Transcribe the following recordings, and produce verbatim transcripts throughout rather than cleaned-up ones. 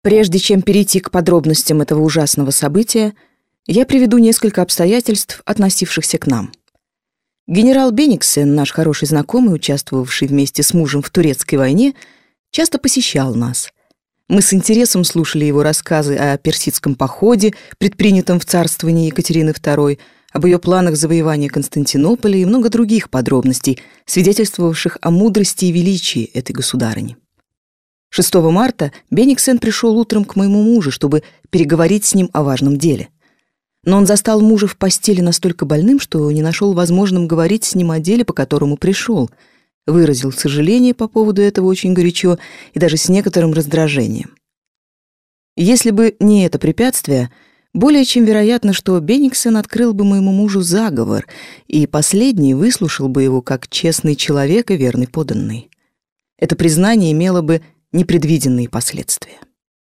Прежде чем перейти к подробностям этого ужасного события, я приведу несколько обстоятельств, относившихся к нам. Генерал Бениксен, наш хороший знакомый, участвовавший вместе с мужем в Турецкой войне, часто посещал нас. Мы с интересом слушали его рассказы о персидском походе, предпринятом в царствовании Екатерины второй, об ее планах завоевания Константинополя и много других подробностей, свидетельствовавших о мудрости и величии этой государыни. шестого марта Бениксен пришел утром к моему мужу, чтобы переговорить с ним о важном деле. Но он застал мужа в постели настолько больным, что не нашел возможным говорить с ним о деле, по которому пришел, выразил сожаление по поводу этого очень горячо и даже с некоторым раздражением. Если бы не это препятствие, более чем вероятно, что Бениксен открыл бы моему мужу заговор, и последний выслушал бы его как честный человек и верный подданный. Это признание имело бы непредвиденные последствия.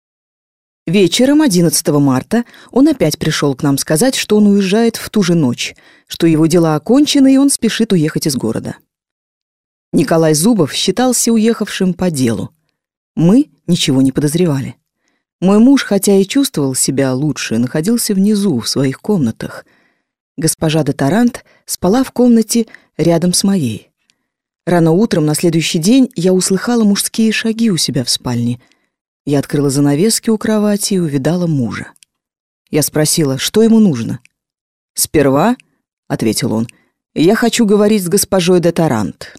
Вечером одиннадцатого марта он опять пришел к нам сказать, что он уезжает в ту же ночь, что его дела окончены, и он спешит уехать из города. Николай Зубов считался уехавшим по делу. Мы ничего не подозревали. Мой муж, хотя и чувствовал себя лучше, находился внизу, в своих комнатах. Госпожа де Тарант спала в комнате рядом с моей. Рано утром на следующий день я услыхала мужские шаги у себя в спальне. Я открыла занавески у кровати и увидала мужа. Я спросила, что ему нужно. «Сперва, — ответил он, — я хочу говорить с госпожой де Тарант».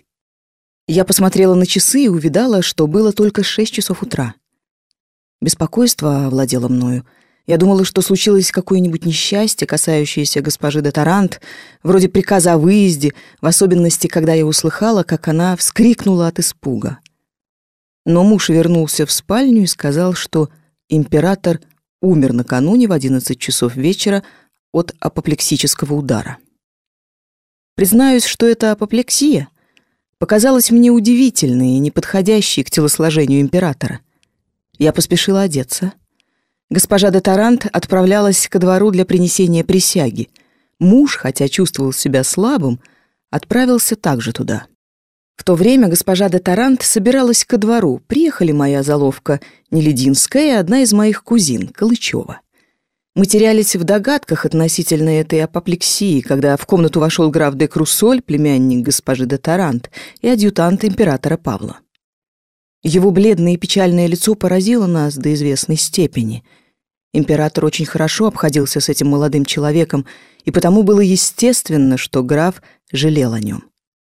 Я посмотрела на часы и увидала, что было только шесть часов утра. Беспокойство овладело мною. Я думала, что случилось какое-нибудь несчастье, касающееся госпожи де Тарант, вроде приказа о выезде, в особенности, когда я услыхала, как она вскрикнула от испуга. Но муж вернулся в спальню и сказал, что император умер накануне в одиннадцать часов вечера от апоплексического удара. Признаюсь, что эта апоплексия показалась мне удивительной и неподходящей к телосложению императора. Я поспешила одеться. Госпожа де Тарант отправлялась ко двору для принесения присяги. Муж, хотя чувствовал себя слабым, отправился также туда. В то время госпожа де Тарант собиралась ко двору. Приехали моя заловка Нелединская и одна из моих кузин, Калычева. Мы терялись в догадках относительно этой апоплексии, когда в комнату вошел граф де Круссоль, племянник госпожи де Тарант, и адъютант императора Павла. Его бледное и печальное лицо поразило нас до известной степени. Император очень хорошо обходился с этим молодым человеком, и потому было естественно, что граф жалел о нем.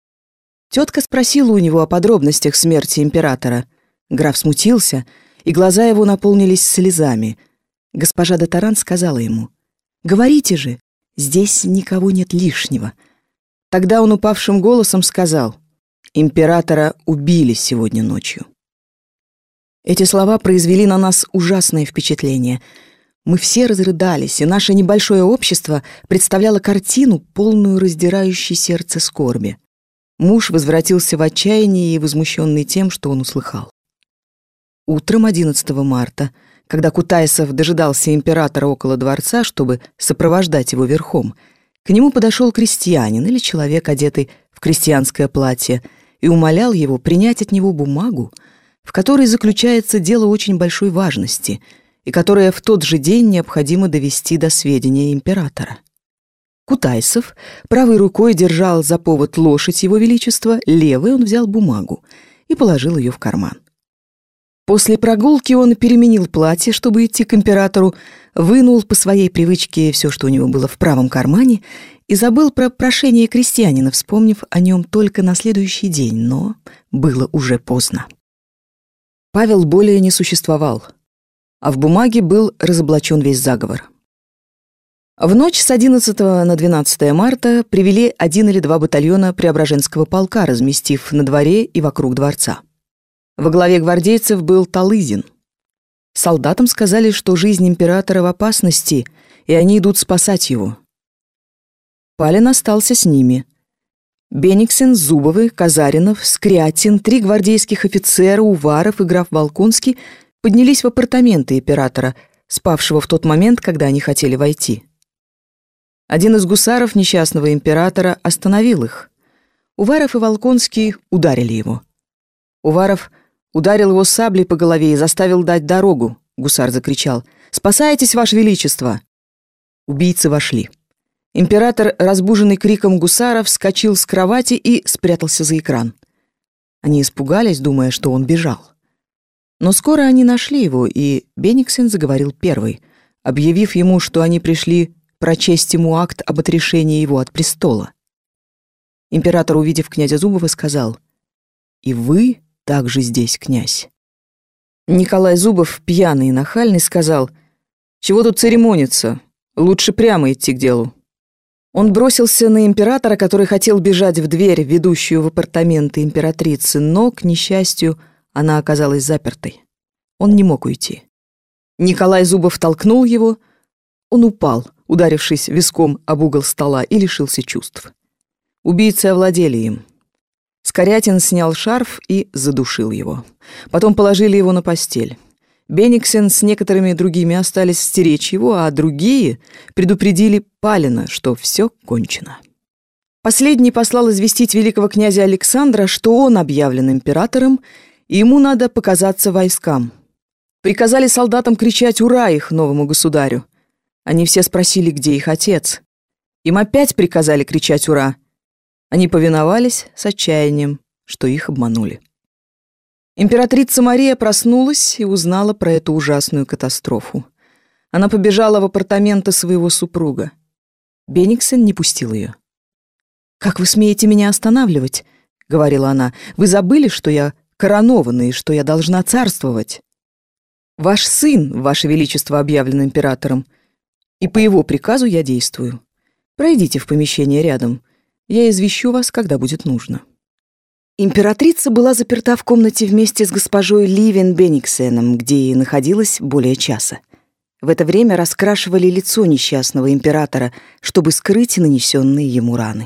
Тетка спросила у него о подробностях смерти императора. Граф смутился, и глаза его наполнились слезами. Госпожа де Тарант сказала ему: «Говорите же, здесь никого нет лишнего». Тогда он упавшим голосом сказал: «Императора убили сегодня ночью». Эти слова произвели на нас ужасное впечатление. Мы все разрыдались, и наше небольшое общество представляло картину, полную раздирающей сердце скорби. Муж возвратился в отчаянии и возмущенный тем, что он услыхал. Утром одиннадцатого марта, когда Кутайсов дожидался императора около дворца, чтобы сопровождать его верхом, к нему подошел крестьянин или человек, одетый в крестьянское платье, и умолял его принять от него бумагу, в которой заключается дело очень большой важности и которое в тот же день необходимо довести до сведения императора. Кутайсов правой рукой держал за повод лошадь его величества, левой он взял бумагу и положил ее в карман. После прогулки он переменил платье, чтобы идти к императору, вынул по своей привычке все, что у него было в правом кармане, и забыл про прошение крестьянина, вспомнив о нем только на следующий день, но было уже поздно. Павел более не существовал, а в бумаге был разоблачен весь заговор. В ночь с одиннадцатого на двенадцатое марта привели один или два батальона Преображенского полка, разместив на дворе и вокруг дворца. Во главе гвардейцев был Талызин. Солдатам сказали, что жизнь императора в опасности, и они идут спасать его. Палин остался с ними. Бениксен, Зубовы, Казаринов, Скрятин, три гвардейских офицера, Уваров и граф Волконский поднялись в апартаменты императора, спавшего в тот момент, когда они хотели войти. Один из гусаров несчастного императора остановил их. Уваров и Волконский ударили его. Уваров ударил его саблей по голове и заставил дать дорогу. Гусар закричал. «Спасайтесь, Ваше Величество!» Убийцы вошли. Император, разбуженный криком гусара, вскочил с кровати и спрятался за экран. Они испугались, думая, что он бежал. Но скоро они нашли его, и Бениксен заговорил первый, объявив ему, что они пришли прочесть ему акт об отрешении его от престола. Император, увидев князя Зубова, сказал: «И вы также здесь, князь». Николай Зубов, пьяный и нахальный, сказал: «Чего тут церемониться? Лучше прямо идти к делу». Он бросился на императора, который хотел бежать в дверь, ведущую в апартаменты императрицы, но, к несчастью, она оказалась запертой. Он не мог уйти. Николай Зубов толкнул его. Он упал, ударившись виском об угол стола, и лишился чувств. Убийцы овладели им. Скорягин снял шарф и задушил его. Потом положили его на постель. Бениксен с некоторыми другими остались стеречь его, а другие предупредили Палина, что все кончено. Последний послал известить великого князя Александра, что он объявлен императором, и ему надо показаться войскам. Приказали солдатам кричать «Ура!» их новому государю. Они все спросили, где их отец. Им опять приказали кричать «Ура!». Они повиновались с отчаянием, что их обманули. Императрица Мария проснулась и узнала про эту ужасную катастрофу. Она побежала в апартаменты своего супруга. Бениксен не пустил ее. «Как вы смеете меня останавливать?» — говорила она. «Вы забыли, что я коронована и что я должна царствовать? Ваш сын, Ваше Величество, объявлен императором, и по его приказу я действую. Пройдите в помещение рядом. Я извещу вас, когда будет нужно». Императрица была заперта в комнате вместе с госпожой Ливен Бениксеном, где и находилась более часа. В это время раскрашивали лицо несчастного императора, чтобы скрыть нанесенные ему раны.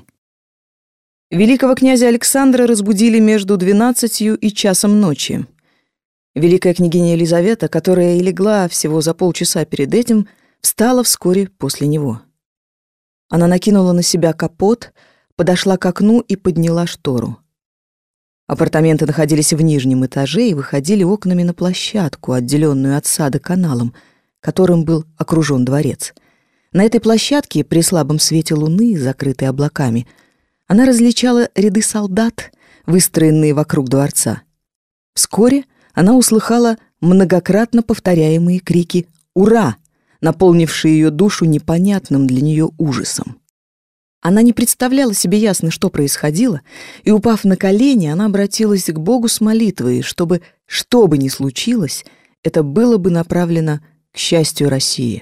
Великого князя Александра разбудили между двенадцатью и часом ночи. Великая княгиня Елизавета, которая и легла всего за полчаса перед этим, встала вскоре после него. Она накинула на себя капот, подошла к окну и подняла штору. Апартаменты находились в нижнем этаже и выходили окнами на площадку, отделенную от сада каналом, которым был окружен дворец. На этой площадке, при слабом свете луны, закрытой облаками, она различала ряды солдат, выстроенные вокруг дворца. Вскоре она услыхала многократно повторяемые крики «Ура!», наполнившие ее душу непонятным для нее ужасом. Она не представляла себе ясно, что происходило, и, упав на колени, она обратилась к Богу с молитвой, чтобы, что бы ни случилось, это было бы направлено к счастью России.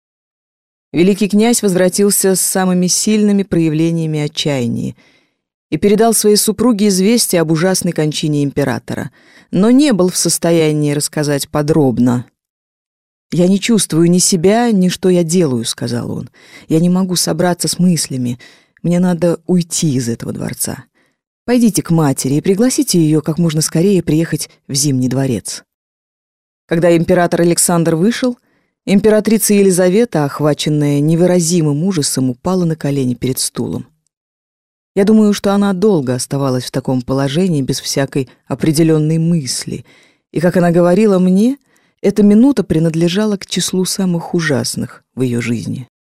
Великий князь возвратился с самыми сильными проявлениями отчаяния и передал своей супруге известие об ужасной кончине императора, но не был в состоянии рассказать подробно. «Я не чувствую ни себя, ни что я делаю», — сказал он. «Я не могу собраться с мыслями. Мне надо уйти из этого дворца. Пойдите к матери и пригласите ее как можно скорее приехать в Зимний дворец». Когда император Александр вышел, императрица Елизавета, охваченная невыразимым ужасом, упала на колени перед стулом. Я думаю, что она долго оставалась в таком положении без всякой определенной мысли, и, как она говорила мне, эта минута принадлежала к числу самых ужасных в ее жизни.